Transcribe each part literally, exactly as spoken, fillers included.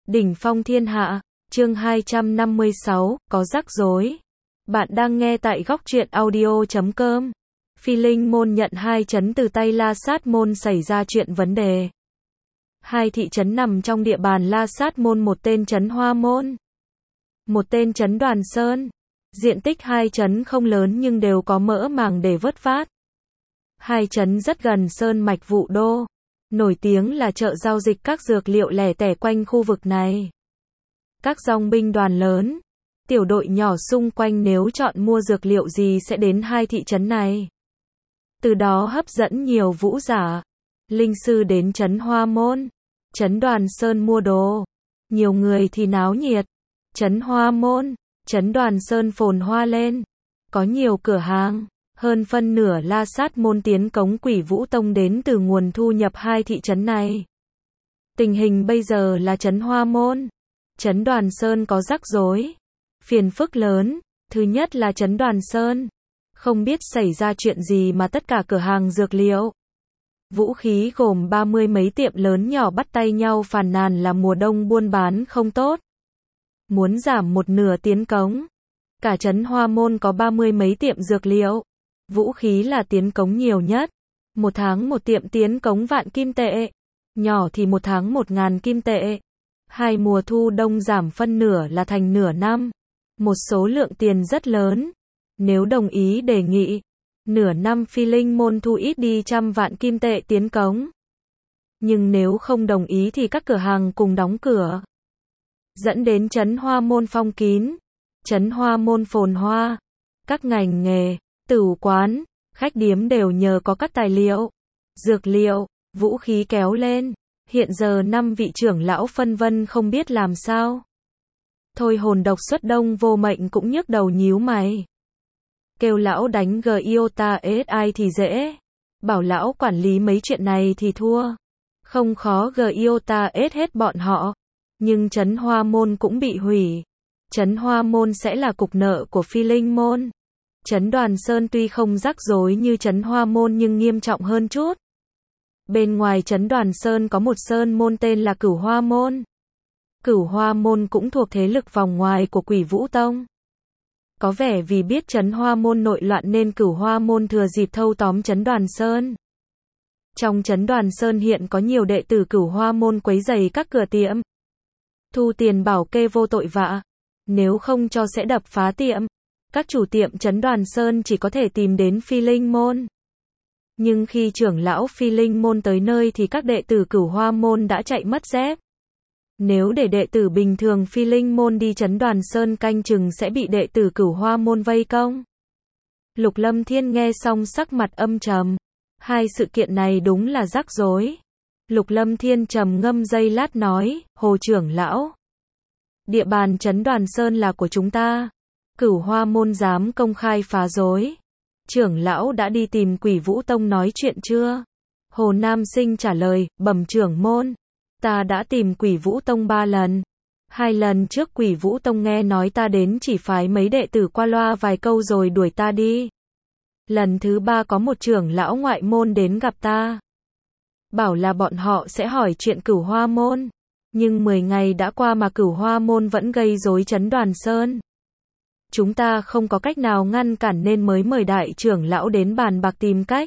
Đỉnh phong thiên hạ, chương hai trăm năm mươi sáu, có rắc rối. Bạn đang nghe tại góc truyện audio chấm com. Phi Linh môn nhận hai trấn từ tay La Sát môn xảy ra chuyện vấn đề. Hai thị trấn nằm trong địa bàn La Sát môn, một tên trấn Hoa môn, một tên trấn Đoàn Sơn. Diện tích hai trấn không lớn nhưng đều có mỡ màng để vớt vát. Hai trấn rất gần sơn mạch Vũ Đô, nổi tiếng là chợ giao dịch các dược liệu lẻ tẻ quanh khu vực này. Các dòng binh đoàn lớn, tiểu đội nhỏ xung quanh nếu chọn mua dược liệu gì sẽ đến hai thị trấn này. Từ đó hấp dẫn nhiều vũ giả, linh sư đến trấn Hoa môn, trấn Đoàn Sơn mua đồ. Nhiều người thì náo nhiệt. Trấn Hoa môn, trấn Đoàn Sơn phồn hoa lên, có nhiều cửa hàng. Hơn phân nửa La Sát môn tiến cống Quỷ Vũ Tông đến từ nguồn thu nhập hai thị trấn này. Tình hình bây giờ là trấn Hoa môn, trấn Đoàn Sơn có rắc rối, phiền phức lớn. Thứ nhất là trấn Đoàn Sơn, không biết xảy ra chuyện gì mà tất cả cửa hàng dược liệu, vũ khí gồm ba mươi mấy tiệm lớn nhỏ bắt tay nhau phàn nàn là mùa đông buôn bán không tốt, muốn giảm một nửa tiến cống. Cả trấn Hoa môn có ba mươi mấy tiệm dược liệu, vũ khí là tiến cống nhiều nhất. Một tháng một tiệm tiến cống vạn kim tệ, nhỏ thì một tháng một ngàn kim tệ. Hai mùa thu đông giảm phân nửa là thành nửa năm, một số lượng tiền rất lớn. Nếu đồng ý đề nghị, nửa năm Phi Linh môn thu ít đi trăm vạn kim tệ tiến cống. Nhưng nếu không đồng ý thì các cửa hàng cùng đóng cửa, dẫn đến trấn Hoa môn phong kín. Trấn Hoa môn phồn hoa, các ngành nghề, tửu quán, khách điếm đều nhờ có các tài liệu, dược liệu, vũ khí kéo lên. Hiện giờ năm vị trưởng lão phân vân không biết làm sao. Thôi Hồn Độc Xuất Đông Vô Mệnh cũng nhức đầu nhíu mày. Kêu lão đánh Giota ét i thì dễ, bảo lão quản lý mấy chuyện này thì thua. Không khó Giota ét hết bọn họ, nhưng trấn Hoa môn cũng bị hủy. Trấn Hoa môn sẽ là cục nợ của Phi Linh môn. Trấn Đoàn Sơn tuy không rắc rối như trấn Hoa môn nhưng nghiêm trọng hơn chút. Bên ngoài trấn Đoàn Sơn có một sơn môn tên là Cửu Hoa môn. Cửu Hoa môn cũng thuộc thế lực vòng ngoài của Quỷ Vũ Tông. Có vẻ vì biết trấn Hoa môn nội loạn nên Cửu Hoa môn thừa dịp thâu tóm trấn Đoàn Sơn. Trong trấn Đoàn Sơn hiện có nhiều đệ tử Cửu Hoa môn quấy rầy các cửa tiệm, thu tiền bảo kê vô tội vạ, nếu không cho sẽ đập phá tiệm. Các chủ tiệm trấn Đoàn Sơn chỉ có thể tìm đến Phi Linh môn. Nhưng khi trưởng lão Phi Linh môn tới nơi thì các đệ tử Cửu Hoa môn đã chạy mất dép. Nếu để đệ tử bình thường Phi Linh môn đi trấn Đoàn Sơn canh chừng sẽ bị đệ tử Cửu Hoa môn vây công. Lục Lâm Thiên nghe xong sắc mặt âm trầm. Hai sự kiện này đúng là rắc rối. Lục Lâm Thiên trầm ngâm giây lát nói, Hồ trưởng lão, địa bàn trấn Đoàn Sơn là của chúng ta. Cửu Hoa môn dám công khai phá rối. Trưởng lão đã đi tìm Quỷ Vũ Tông nói chuyện chưa? Hồ Nam Sinh trả lời, bẩm trưởng môn, ta đã tìm Quỷ Vũ Tông ba lần. Hai lần trước Quỷ Vũ Tông nghe nói ta đến chỉ phái mấy đệ tử qua loa vài câu rồi đuổi ta đi. Lần thứ ba có một trưởng lão ngoại môn đến gặp ta, bảo là bọn họ sẽ hỏi chuyện Cửu Hoa môn. Nhưng mười ngày đã qua mà Cửu Hoa môn vẫn gây rối trấn Đoàn Sơn. Chúng ta không có cách nào ngăn cản nên mới mời đại trưởng lão đến bàn bạc tìm cách.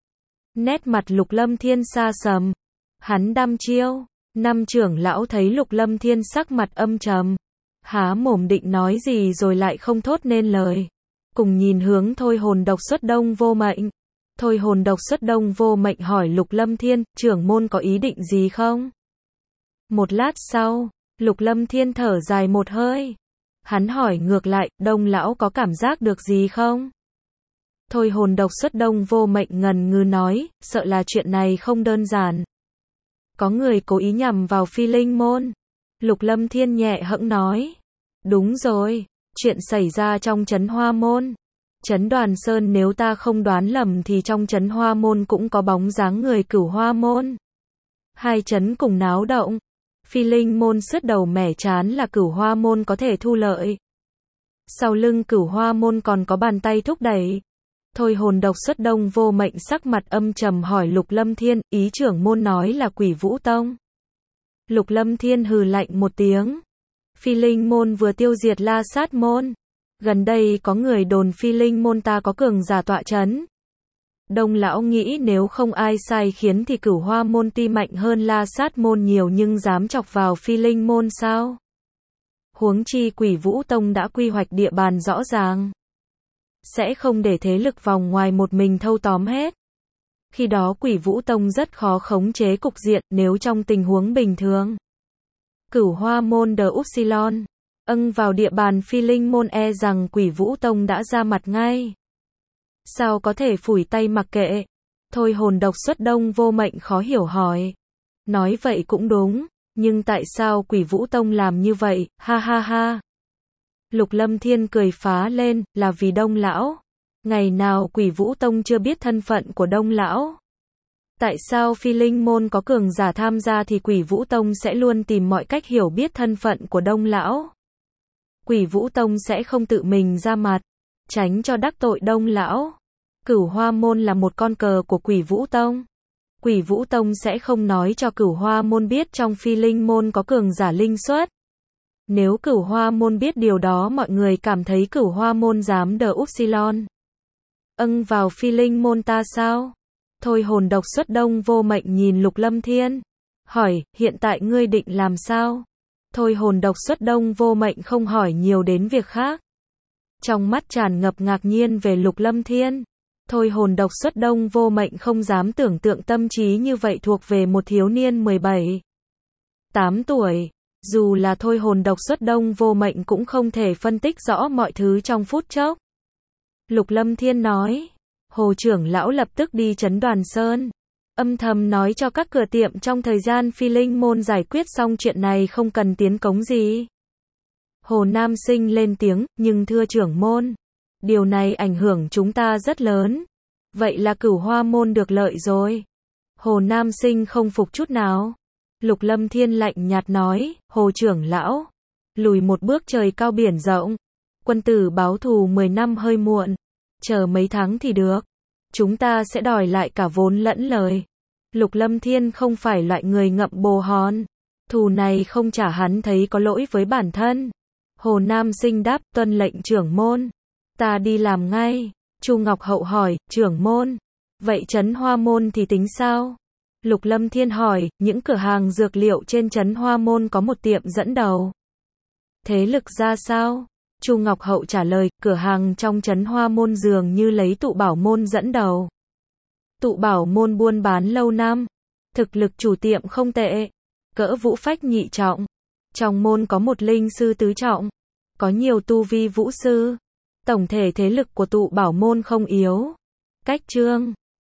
Nét mặt Lục Lâm Thiên xa sầm. Hắn đăm chiêu. Năm trưởng lão thấy Lục Lâm Thiên sắc mặt âm trầm, há mồm định nói gì rồi lại không thốt nên lời. Cùng nhìn hướng Thôi Hồn Độc Xuất Đông Vô Mệnh. Thôi Hồn Độc Xuất Đông Vô Mệnh hỏi Lục Lâm Thiên, trưởng môn có ý định gì không? Một lát sau, Lục Lâm Thiên thở dài một hơi. Hắn hỏi ngược lại, Đông lão có cảm giác được gì không? Thôi Hồn Độc Xuất Đông Vô Mệnh ngần ngừ nói, sợ là chuyện này không đơn giản. Có người cố ý nhằm vào Phi Linh môn. Lục Lâm Thiên nhẹ hững nói, đúng rồi, chuyện xảy ra trong trấn Hoa môn. Trấn Đoàn Sơn nếu ta không đoán lầm thì trong trấn Hoa môn cũng có bóng dáng người Cửu Hoa môn. Hai trấn cùng náo động. Phi Linh môn sứt đầu mẻ chán là Cửu Hoa môn có thể thu lợi. Sau lưng Cửu Hoa môn còn có bàn tay thúc đẩy. Thôi Hồn Độc Xuất Đông Vô Mệnh sắc mặt âm trầm hỏi Lục Lâm Thiên, ý trưởng môn nói là Quỷ Vũ Tông. Lục Lâm Thiên hừ lạnh một tiếng. Phi Linh môn vừa tiêu diệt La Sát môn. Gần đây có người đồn Phi Linh môn ta có cường giả tọa chấn. Đông lão nghĩ nếu không ai sai khiến thì Cửu Hoa môn tuy mạnh hơn La Sát môn nhiều nhưng dám chọc vào Phi Linh môn sao? Huống chi Quỷ Vũ Tông đã quy hoạch địa bàn rõ ràng. Sẽ không để thế lực vòng ngoài một mình thâu tóm hết. Khi đó Quỷ Vũ Tông rất khó khống chế cục diện nếu trong tình huống bình thường. Cửu Hoa môn de Upsilon âng vào địa bàn Phi Linh môn e rằng Quỷ Vũ Tông đã ra mặt ngay. Sao có thể phủi tay mặc kệ? Thôi hồn độc xuất đông vô mệnh khó hiểu hỏi. Nói vậy cũng đúng, nhưng tại sao Quỷ Vũ Tông làm như vậy, ha ha ha. Lục Lâm Thiên cười phá lên, là vì Đông lão. Ngày nào Quỷ Vũ Tông chưa biết thân phận của Đông lão? Tại sao Phi Linh môn có cường giả tham gia thì Quỷ Vũ Tông sẽ luôn tìm mọi cách hiểu biết thân phận của Đông lão? Quỷ Vũ Tông sẽ không tự mình ra mặt, tránh cho đắc tội Đông lão. Cửu Hoa môn là một con cờ của Quỷ Vũ Tông. Quỷ Vũ Tông sẽ không nói cho Cửu Hoa môn biết trong Phi Linh môn có cường giả linh xuất. Nếu Cửu Hoa môn biết điều đó mọi người cảm thấy Cửu Hoa môn dám de Upsilon âng vào Phi Linh môn ta sao? Thôi hồn độc xuất đông vô mệnh nhìn Lục Lâm Thiên, hỏi, hiện tại ngươi định làm sao? Thôi hồn độc xuất đông vô mệnh không hỏi nhiều đến việc khác. Trong mắt tràn ngập ngạc nhiên về Lục Lâm Thiên. Thôi hồn độc xuất đông vô mệnh không dám tưởng tượng tâm trí như vậy thuộc về một thiếu niên mười bảy, tám tuổi. Dù là thôi hồn độc xuất đông vô mệnh cũng không thể phân tích rõ mọi thứ trong phút chốc. Lục Lâm Thiên nói, Hồ trưởng lão lập tức đi trấn Đoàn Sơn. Âm thầm nói cho các cửa tiệm trong thời gian Phi Linh môn giải quyết xong chuyện này không cần tiến cống gì. Hồ Nam Sinh lên tiếng, nhưng thưa trưởng môn, điều này ảnh hưởng chúng ta rất lớn. Vậy là Cửu Hoa môn được lợi rồi. Hồ Nam Sinh không phục chút nào. Lục Lâm Thiên lạnh nhạt nói, Hồ trưởng lão, lùi một bước trời cao biển rộng. Quân tử báo thù mười năm hơi muộn. Chờ mấy tháng thì được. Chúng ta sẽ đòi lại cả vốn lẫn lời. Lục Lâm Thiên không phải loại người ngậm bồ hòn. Thù này không trả hắn thấy có lỗi với bản thân. Hồ Nam Sinh đáp, tuân lệnh trưởng môn. Ta đi làm ngay. Chu Ngọc Hậu hỏi, trưởng môn. Vậy trấn Hoa môn thì tính sao? Lục Lâm Thiên hỏi, những cửa hàng dược liệu trên trấn Hoa môn có một tiệm dẫn đầu. Thế lực ra sao? Chu Ngọc Hậu trả lời, cửa hàng trong trấn Hoa môn dường như lấy Tụ Bảo môn dẫn đầu. Tụ Bảo môn buôn bán lâu năm. Thực lực chủ tiệm không tệ. Cỡ vũ phách nhị trọng. Trong môn có một linh sư tứ trọng. Có nhiều tu vi vũ sư. Tổng thể thế lực của Tụ Bảo môn không yếu. Cách chương